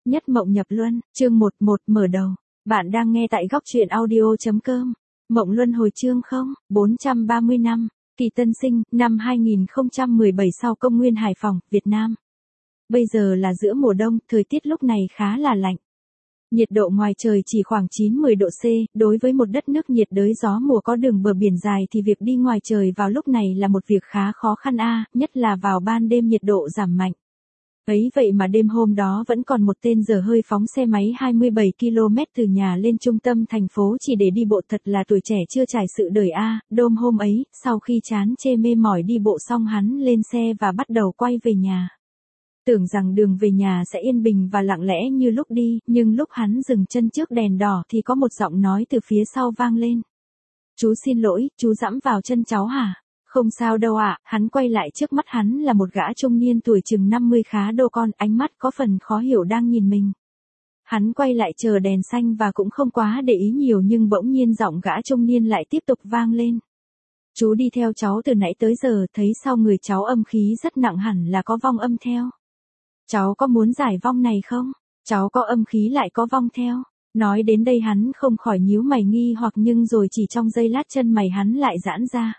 Nhất Mộng Nhập Luân, chương 11 mở đầu. Bạn đang nghe tại góc truyện audio.com. Mộng Luân hồi chương 430 năm, Kỳ Tân Sinh, năm 2017 sau công nguyên Hải Phòng, Việt Nam. Bây giờ là giữa mùa đông, thời tiết lúc này khá là lạnh. Nhiệt độ ngoài trời chỉ khoảng 9-10 độ C, đối với một đất nước nhiệt đới gió mùa có đường bờ biển dài thì việc đi ngoài trời vào lúc này là một việc khá khó khăn nhất là vào ban đêm nhiệt độ giảm mạnh. Ấy vậy mà đêm hôm đó vẫn còn một tên dở hơi phóng xe máy 27 km từ nhà lên trung tâm thành phố chỉ để đi bộ, thật là tuổi trẻ chưa trải sự đời Đêm hôm ấy, sau khi chán chê mê mỏi đi bộ xong hắn lên xe và bắt đầu quay về nhà. Tưởng rằng đường về nhà sẽ yên bình và lặng lẽ như lúc đi, nhưng lúc hắn dừng chân trước đèn đỏ thì có một giọng nói từ phía sau vang lên. "Chú xin lỗi, chú dẫm vào chân cháu hả?" "Không sao đâu ạ." Hắn quay lại, trước mắt hắn là một gã trung niên tuổi chừng 50 khá đô con, ánh mắt có phần khó hiểu đang nhìn mình. Hắn quay lại chờ đèn xanh và cũng không quá để ý nhiều, nhưng bỗng nhiên giọng gã trung niên lại tiếp tục vang lên. "Chú đi theo cháu từ nãy tới giờ, thấy sau người cháu âm khí rất nặng, hẳn là có vong âm theo. Cháu có muốn giải vong này không? Cháu có âm khí lại có vong theo." Nói đến đây hắn không khỏi nhíu mày nghi hoặc, nhưng rồi chỉ trong giây lát chân mày hắn lại giãn ra.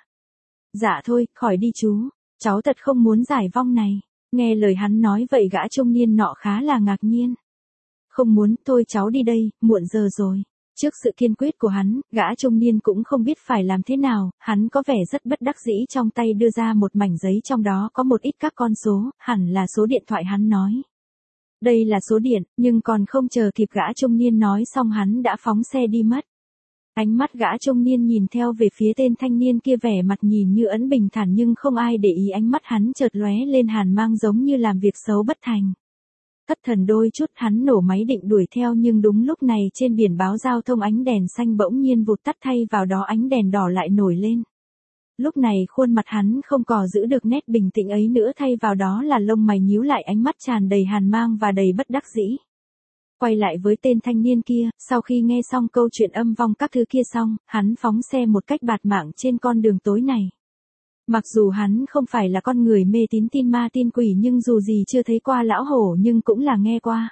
"Dạ thôi, khỏi đi chú. Cháu thật không muốn giải vong này." Nghe lời hắn nói vậy gã trung niên nọ khá là ngạc nhiên. "Không muốn, thôi cháu đi đây, muộn giờ rồi." Trước sự kiên quyết của hắn, gã trung niên cũng không biết phải làm thế nào, hắn có vẻ rất bất đắc dĩ, trong tay đưa ra một mảnh giấy trong đó có một ít các con số, hẳn là số điện thoại. Hắn nói. "Đây là số điện", nhưng còn không chờ kịp gã trung niên nói xong hắn đã phóng xe đi mất. Ánh mắt gã trung niên nhìn theo về phía tên thanh niên kia, vẻ mặt nhìn như ẩn bình thản nhưng không ai để ý, ánh mắt hắn chợt lóe lên hàn mang giống như làm việc xấu bất thành. Thất thần đôi chút hắn nổ máy định đuổi theo, nhưng đúng lúc này trên biển báo giao thông ánh đèn xanh bỗng nhiên vụt tắt, thay vào đó ánh đèn đỏ lại nổi lên. Lúc này khuôn mặt hắn không còn giữ được nét bình tĩnh ấy nữa, thay vào đó là lông mày nhíu lại, ánh mắt tràn đầy hàn mang và đầy bất đắc dĩ. Quay lại với tên thanh niên kia, sau khi nghe xong câu chuyện âm vong các thứ kia xong, hắn phóng xe một cách bạt mạng trên con đường tối này. Mặc dù hắn không phải là con người mê tín tin ma tin quỷ, nhưng dù gì chưa thấy qua lão hổ nhưng cũng là nghe qua.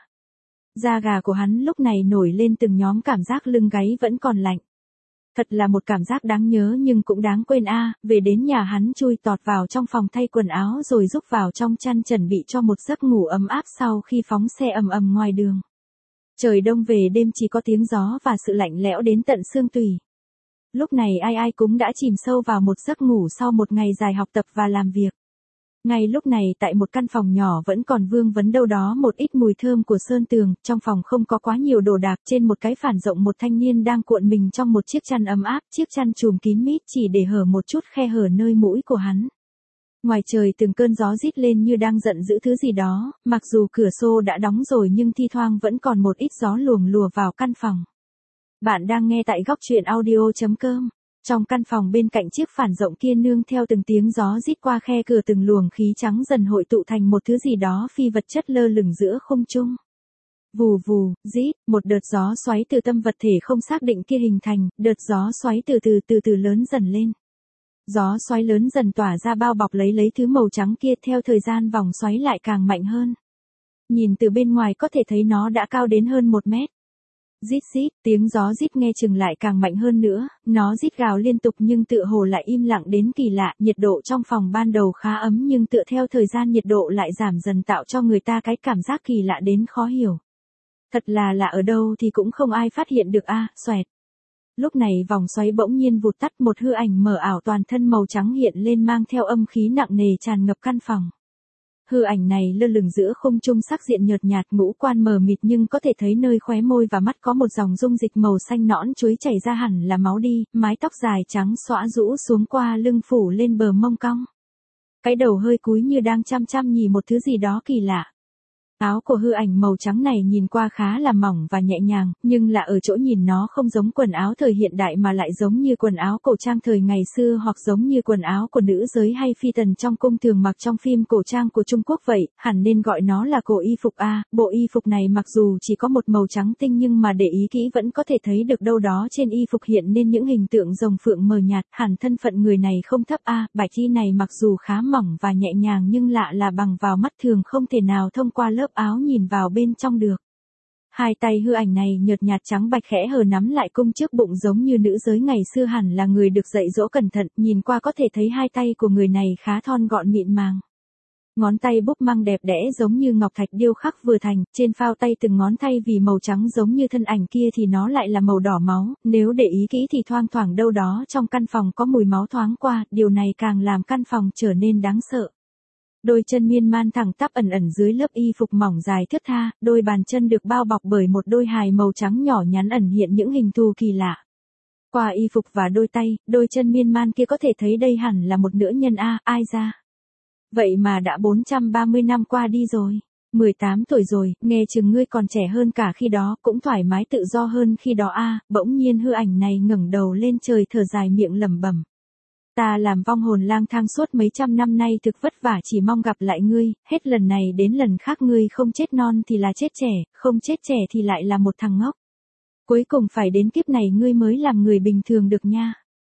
Da gà của hắn lúc này nổi lên từng nhóm cảm giác, lưng gáy vẫn còn lạnh. Thật là một cảm giác đáng nhớ nhưng cũng đáng quên Về đến nhà hắn chui tọt vào trong phòng thay quần áo rồi rúc vào trong chăn chuẩn bị cho một giấc ngủ ấm áp sau khi phóng xe ầm ầm ngoài đường. Trời đông về đêm chỉ có tiếng gió và sự lạnh lẽo đến tận xương tủy. Lúc này ai cũng đã chìm sâu vào một giấc ngủ sau một ngày dài học tập và làm việc. Ngay lúc này tại một căn phòng nhỏ vẫn còn vương vấn đâu đó một ít mùi thơm của sơn tường, trong phòng không có quá nhiều đồ đạc, trên một cái phản rộng một thanh niên đang cuộn mình trong một chiếc chăn ấm áp, chiếc chăn trùm kín mít chỉ để hở một chút khe hở nơi mũi của hắn. Ngoài trời từng cơn gió rít lên như đang giận dữ thứ gì đó, mặc dù cửa sổ đã đóng rồi nhưng thi thoảng vẫn còn một ít gió luồng lùa vào căn phòng. Bạn đang nghe tại góc truyện audio.com. Trong căn phòng bên cạnh chiếc phản rộng kia, nương theo từng tiếng gió rít qua khe cửa, từng luồng khí trắng dần hội tụ thành một thứ gì đó phi vật chất lơ lửng giữa không trung. Vù vù, rít, một đợt gió xoáy từ tâm vật thể không xác định kia hình thành, đợt gió xoáy từ từ lớn dần lên. Gió xoáy lớn dần tỏa ra bao bọc lấy thứ màu trắng kia, theo thời gian vòng xoáy lại càng mạnh hơn. Nhìn từ bên ngoài có thể thấy nó đã cao đến hơn 1 mét. Rít rít, tiếng gió rít nghe chừng lại càng mạnh hơn nữa, nó rít gào liên tục nhưng tựa hồ lại im lặng đến kỳ lạ. Nhiệt độ trong phòng ban đầu khá ấm nhưng tựa theo thời gian nhiệt độ lại giảm dần, tạo cho người ta cái cảm giác kỳ lạ đến khó hiểu. Thật là lạ ở đâu thì cũng không ai phát hiện được xoẹt. Lúc này vòng xoáy bỗng nhiên vụt tắt, một hư ảnh mờ ảo toàn thân màu trắng hiện lên, mang theo âm khí nặng nề tràn ngập căn phòng. Hư ảnh này lơ lửng giữa không trung, sắc diện nhợt nhạt, ngũ quan mờ mịt nhưng có thể thấy nơi khóe môi và mắt có một dòng dung dịch màu xanh nõn chuối chảy ra, hẳn là máu đi, mái tóc dài trắng xõa rũ xuống qua lưng phủ lên bờ mông cong. Cái đầu hơi cúi như đang chăm chăm nhìn một thứ gì đó kỳ lạ. Áo của hư ảnh màu trắng này nhìn qua khá là mỏng và nhẹ nhàng, nhưng là ở chỗ nhìn nó không giống quần áo thời hiện đại mà lại giống như quần áo cổ trang thời ngày xưa, hoặc giống như quần áo của nữ giới hay phi tần trong cung thường mặc trong phim cổ trang của Trung Quốc vậy, hẳn nên gọi nó là cổ y phục Bộ y phục này mặc dù chỉ có một màu trắng tinh nhưng mà để ý kỹ vẫn có thể thấy được đâu đó trên y phục hiện nên những hình tượng rồng phượng mờ nhạt, hẳn thân phận người này không thấp Bạch y này mặc dù khá mỏng và nhẹ nhàng nhưng lạ là bằng vào mắt thường không thể nào thông qua lớp áo nhìn vào bên trong được. Hai tay hư ảnh này nhợt nhạt trắng bạch khẽ hờ nắm lại cung trước bụng giống như nữ giới ngày xưa hẳn là người được dạy dỗ cẩn thận, nhìn qua có thể thấy hai tay của người này khá thon gọn mịn màng. Ngón tay búp măng đẹp đẽ giống như ngọc thạch điêu khắc vừa thành, trên phao tay từng ngón tay vì màu trắng giống như thân ảnh kia thì nó lại là màu đỏ máu, nếu để ý kỹ thì thoang thoảng đâu đó trong căn phòng có mùi máu thoáng qua, điều này càng làm căn phòng trở nên đáng sợ. Đôi chân miên man thẳng tắp ẩn ẩn dưới lớp y phục mỏng dài thướt tha, đôi bàn chân được bao bọc bởi một đôi hài màu trắng nhỏ nhắn ẩn hiện những hình thù kỳ lạ. Qua y phục và đôi tay, đôi chân miên man kia có thể thấy đây hẳn là một nữ nhân ai ra. Vậy mà đã 430 năm qua đi rồi. 18 tuổi rồi, nghe chừng ngươi còn trẻ hơn cả khi đó, cũng thoải mái tự do hơn khi đó bỗng nhiên hư ảnh này ngẩng đầu lên trời thở dài miệng lẩm bẩm. Ta làm vong hồn lang thang suốt mấy trăm năm nay thực vất vả chỉ mong gặp lại ngươi, hết lần này đến lần khác ngươi không chết non thì là chết trẻ, không chết trẻ thì lại là một thằng ngốc. Cuối cùng phải đến kiếp này ngươi mới làm người bình thường được nha.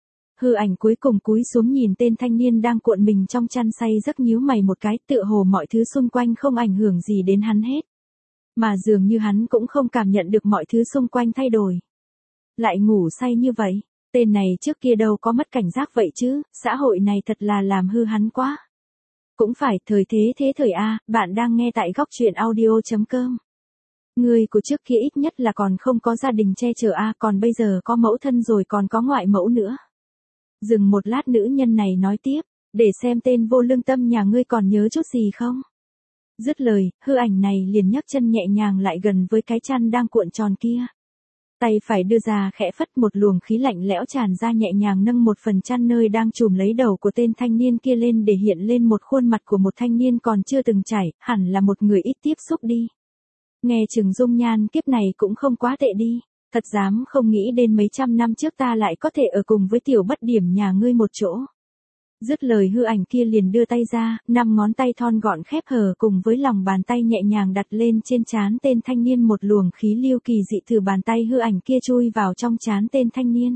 Hư ảnh cuối cùng cúi xuống nhìn tên thanh niên đang cuộn mình trong chăn say giấc nhíu mày một cái, tựa hồ mọi thứ xung quanh không ảnh hưởng gì đến hắn hết. Mà dường như hắn cũng không cảm nhận được mọi thứ xung quanh thay đổi. Lại ngủ say như vậy, tên này trước kia đâu có mất cảnh giác vậy chứ, xã hội này thật là làm hư hắn quá. Cũng phải, thời thế thời bạn đang nghe tại góc truyện audio.com. Người của trước kia ít nhất là còn không có gia đình che chở còn bây giờ có mẫu thân rồi còn có ngoại mẫu nữa. Dừng một lát nữ nhân này nói tiếp, để xem tên vô lương tâm nhà ngươi còn nhớ chút gì không? Dứt lời, hư ảnh này liền nhấc chân nhẹ nhàng lại gần với cái chăn đang cuộn tròn kia. Tay phải đưa ra khẽ phất một luồng khí lạnh lẽo tràn ra nhẹ nhàng nâng một phần chăn nơi đang trùm lấy đầu của tên thanh niên kia lên để hiện lên một khuôn mặt của một thanh niên còn chưa từng trải, hẳn là một người ít tiếp xúc đi. Nghe chừng dung nhan kiếp này cũng không quá tệ đi. Thật dám không nghĩ đến mấy trăm năm trước ta lại có thể ở cùng với tiểu bất điểm nhà ngươi một chỗ. Dứt lời hư ảnh kia liền đưa tay ra, 5 ngón tay thon gọn khép hờ cùng với lòng bàn tay nhẹ nhàng đặt lên trên trán tên thanh niên, một luồng khí lưu kỳ dị từ bàn tay hư ảnh kia chui vào trong trán tên thanh niên.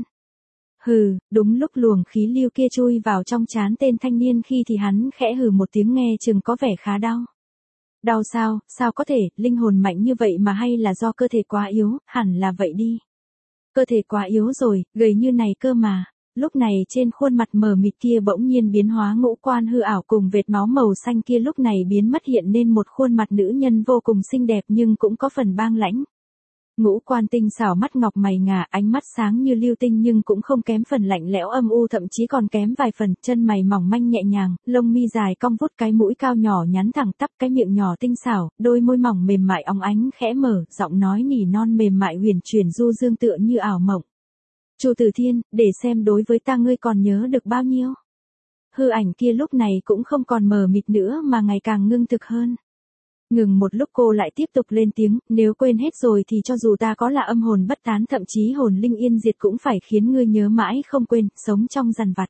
Hừ, đúng lúc luồng khí lưu kia chui vào trong trán tên thanh niên khi thì hắn khẽ hừ một tiếng nghe chừng có vẻ khá đau. Đau sao, sao có thể, linh hồn mạnh như vậy mà hay là do cơ thể quá yếu, hẳn là vậy đi. Cơ thể quá yếu rồi, gầy như này cơ mà. Lúc này trên khuôn mặt mờ mịt kia bỗng nhiên biến hóa, ngũ quan hư ảo cùng vệt máu màu xanh kia lúc này biến mất hiện nên một khuôn mặt nữ nhân vô cùng xinh đẹp nhưng cũng có phần bang lãnh. Ngũ quan tinh xảo, mắt ngọc mày ngà, ánh mắt sáng như lưu tinh nhưng cũng không kém phần lạnh lẽo âm u, thậm chí còn kém vài phần, chân mày mỏng manh nhẹ nhàng, lông mi dài cong vút, cái mũi cao nhỏ nhắn thẳng tắp, cái miệng nhỏ tinh xảo, đôi môi mỏng mềm mại óng ánh khẽ mở, giọng nói nỉ non mềm mại huyền chuyển du dương tựa như ảo mộng. Chu Tử Thiên, để xem đối với ta ngươi còn nhớ được bao nhiêu. Hư ảnh kia lúc này cũng không còn mờ mịt nữa mà ngày càng ngưng thực hơn. Ngừng một lúc cô lại tiếp tục lên tiếng, nếu quên hết rồi thì cho dù ta có là âm hồn bất tán thậm chí hồn linh yên diệt cũng phải khiến ngươi nhớ mãi không quên, sống trong dằn vặt.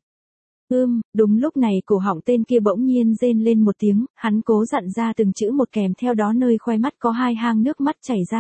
Đúng lúc này cổ họng tên kia bỗng nhiên rên lên một tiếng, hắn cố dặn ra từng chữ một kèm theo đó nơi khoe mắt có 2 hang nước mắt chảy ra.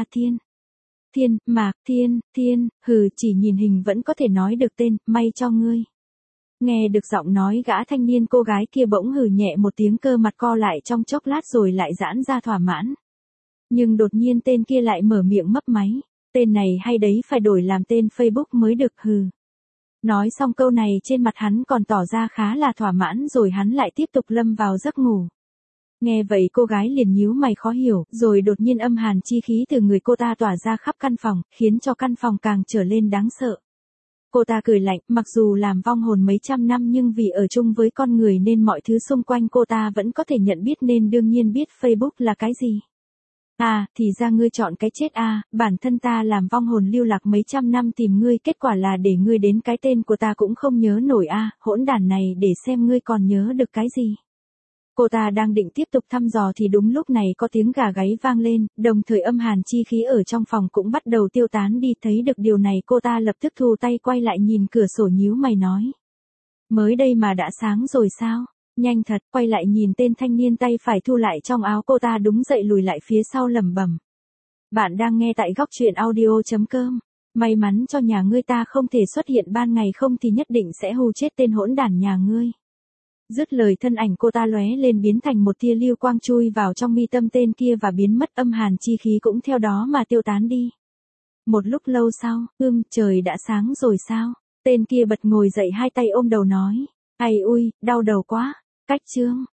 Thiên, chỉ nhìn hình vẫn có thể nói được tên, may cho ngươi. Nghe được giọng nói gã thanh niên, cô gái kia bỗng hừ nhẹ một tiếng, cơ mặt co lại trong chốc lát rồi lại giãn ra thỏa mãn. Nhưng đột nhiên tên kia lại mở miệng mấp máy, tên này hay đấy, phải đổi làm tên Facebook mới được. Nói xong câu này trên mặt hắn còn tỏ ra khá là thỏa mãn rồi hắn lại tiếp tục lâm vào giấc ngủ. Nghe vậy cô gái liền nhíu mày khó hiểu, rồi đột nhiên âm hàn chi khí từ người cô ta tỏa ra khắp căn phòng, khiến cho căn phòng càng trở lên đáng sợ. Cô ta cười lạnh, mặc dù làm vong hồn mấy trăm năm nhưng vì ở chung với con người nên mọi thứ xung quanh cô ta vẫn có thể nhận biết nên đương nhiên biết Facebook là cái gì. Thì ra ngươi chọn cái chết bản thân ta làm vong hồn lưu lạc mấy trăm năm tìm ngươi, kết quả là để ngươi đến cái tên của ta cũng không nhớ nổi hỗn đản này, để xem ngươi còn nhớ được cái gì. Cô ta đang định tiếp tục thăm dò thì đúng lúc này có tiếng gà gáy vang lên, đồng thời âm hàn chi khí ở trong phòng cũng bắt đầu tiêu tán đi. Thấy được điều này cô ta lập tức thu tay quay lại nhìn cửa sổ nhíu mày nói. Mới đây mà đã sáng rồi sao? Nhanh thật. Quay lại nhìn tên thanh niên tay phải thu lại trong áo, cô ta đúng dậy lùi lại phía sau lẩm bẩm. Bạn đang nghe tại góc truyện audio.com. May mắn cho nhà ngươi ta không thể xuất hiện ban ngày, không thì nhất định sẽ hù chết tên hỗn đản nhà ngươi. Dứt lời thân ảnh cô ta lóe lên biến thành một tia lưu quang chui vào trong mi tâm tên kia và biến mất, âm hàn chi khí cũng theo đó mà tiêu tán đi. Một lúc lâu sau, trời đã sáng rồi sao? Tên kia bật ngồi dậy, hai tay ôm đầu nói. Ai ui, đau đầu quá. Cách chương.